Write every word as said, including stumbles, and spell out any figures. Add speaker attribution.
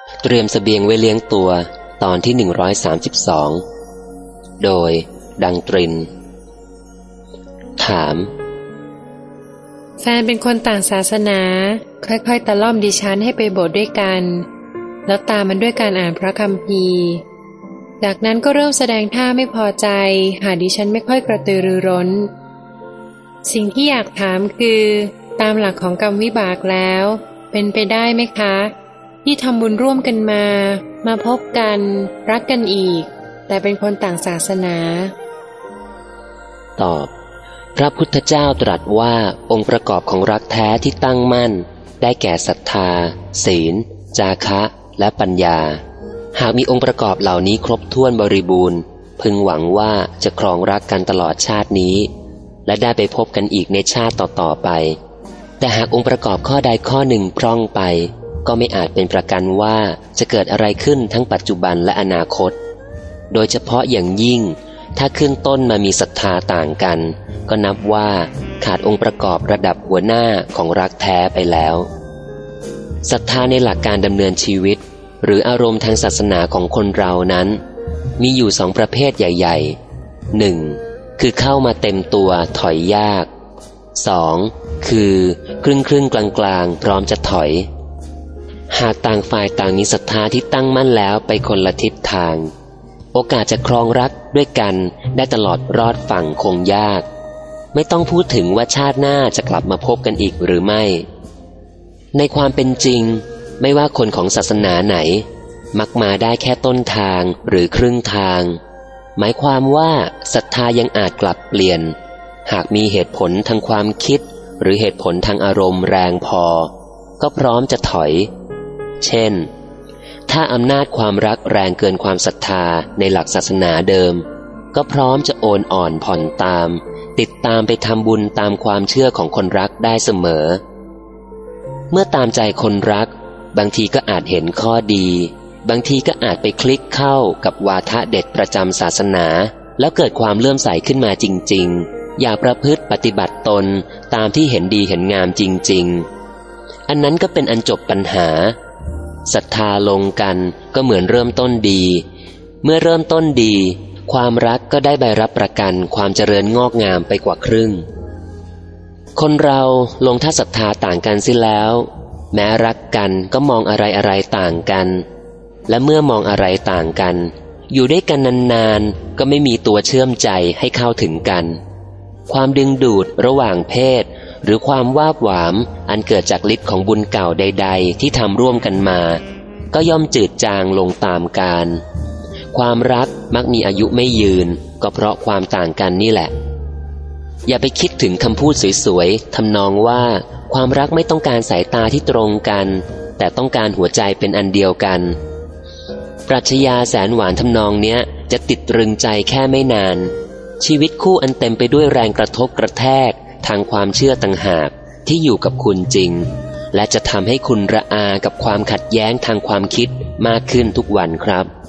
Speaker 1: เตรียมเสบียงไว้เลี้ยงตัวตอนที่หนึ่งร้อยสามสิบสองโดยดังตรินถาม
Speaker 2: แฟนเป็นคนต่างศาสนาค่อยๆตะล่อมดิฉันให้ไปโบสถ์ด้วยกันแล้วตามมันด้วยการอ่านพระคัมภีร์จากนั้นก็เริ่มแสดงท่าไม่พอใจหากดิฉันไม่ค่อยกระตือรือร้นสิ่งที่อยากถามคือตามหลักของกรรมวิบากแล้วเป็นไปได้ไหมคะที่ทำบุญร่วมกันมามาพบกันรักกันอีกแต่เป็นคนต่างศาสนา
Speaker 1: ตอบพระพุทธเจ้าตรัสว่าองค์ประกอบของรักแท้ที่ตั้งมั่นได้แก่ศรัทธาศีลจาคะและปัญญาหากมีองค์ประกอบเหล่านี้ครบถ้วนบริบูรณ์พึงหวังว่าจะครองรักกันตลอดชาตินี้และได้ไปพบกันอีกในชาติต่อๆไปแต่หากองค์ประกอบข้อใดข้อหนึ่งพร่องไปก็ไม่อาจเป็นประกันว่าจะเกิดอะไรขึ้นทั้งปัจจุบันและอนาคตโดยเฉพาะอย่างยิ่งถ้าขึ้นต้นมามีศรัทธาต่างกันก็นับว่าขาดองค์ประกอบระดับหัวหน้าของรักแท้ไปแล้วศรัทธาในหลักการดำเนินชีวิตหรืออารมณ์ทางศาสนาของคนเรานั้นมีอยู่สองประเภทใหญ่ๆหนึ่งคือเข้ามาเต็มตัวถอยยากสองคือครึ่งครึ่งกลางกลางพร้อมจะถอยหากต่างฝ่ายต่างมีศรัทธาที่ตั้งมั่นแล้วไปคนละทิศทางโอกาสจะครองรักด้วยกันได้ตลอดรอดฝั่งคงยากไม่ต้องพูดถึงว่าชาติหน้าจะกลับมาพบกันอีกหรือไม่ในความเป็นจริงไม่ว่าคนของศาสนาไหนมักมาได้แค่ต้นทางหรือครึ่งทางหมายความว่าศรัทธายังอาจกลับเปลี่ยนหากมีเหตุผลทางความคิดหรือเหตุผลทางอารมณ์แรงพอก็พร้อมจะถอยเช่นถ้าอำนาจความรักแรงเกินความศรัทธาในหลักศาสนาเดิมก็พร้อมจะโอนอ่อนผ่อนตามติดตามไปทำบุญตามความเชื่อของคนรักได้เสมอเมื่อตามใจคนรักบางทีก็อาจเห็นข้อดีบางทีก็อาจไปคลิกเข้ากับวาทะเด็ดประจำศาสนาแล้วเกิดความเลื่อมใสขึ้นมาจริงๆอยากประพฤติปฏิบัติตนตามที่เห็นดีเห็นงามจริงๆอันนั้นก็เป็นอันจบปัญหาศรัทธาลงกันก็เหมือนเริ่มต้นดีเมื่อเริ่มต้นดีความรักก็ได้ใบรับประกันความเจริญงอกงามไปกว่าครึ่งคนเราลงถ้าศรัทธาต่างกันสิแล้วแม้รักกันก็มองอะไรอะไรต่างกันและเมื่อมองอะไรต่างกันอยู่ด้วยกันนานๆก็ไม่มีตัวเชื่อมใจให้เข้าถึงกันความดึงดูดระหว่างเพศหรือความวาบหวามอันเกิดจากฤทธิ์ของบุญเก่าใดๆที่ทำร่วมกันมาก็ย่อมจืดจางลงตามกาลความรักมักมีอายุไม่ยืนก็เพราะความต่างกันนี่แหละอย่าไปคิดถึงคำพูดสวยๆทำนองว่าความรักไม่ต้องการสายตาที่ตรงกันแต่ต้องการหัวใจเป็นอันเดียวกันปรัชญาแสนหวานทำนองเนี้ยจะติดตรึงใจแค่ไม่นานชีวิตคู่อันเต็มไปด้วยแรงกระทบกระแทกทางความเชื่อต่างหากที่อยู่กับคุณจริงและจะทำให้คุณระอากับความขัดแย้งทางความคิดมากขึ้นทุกวันครับ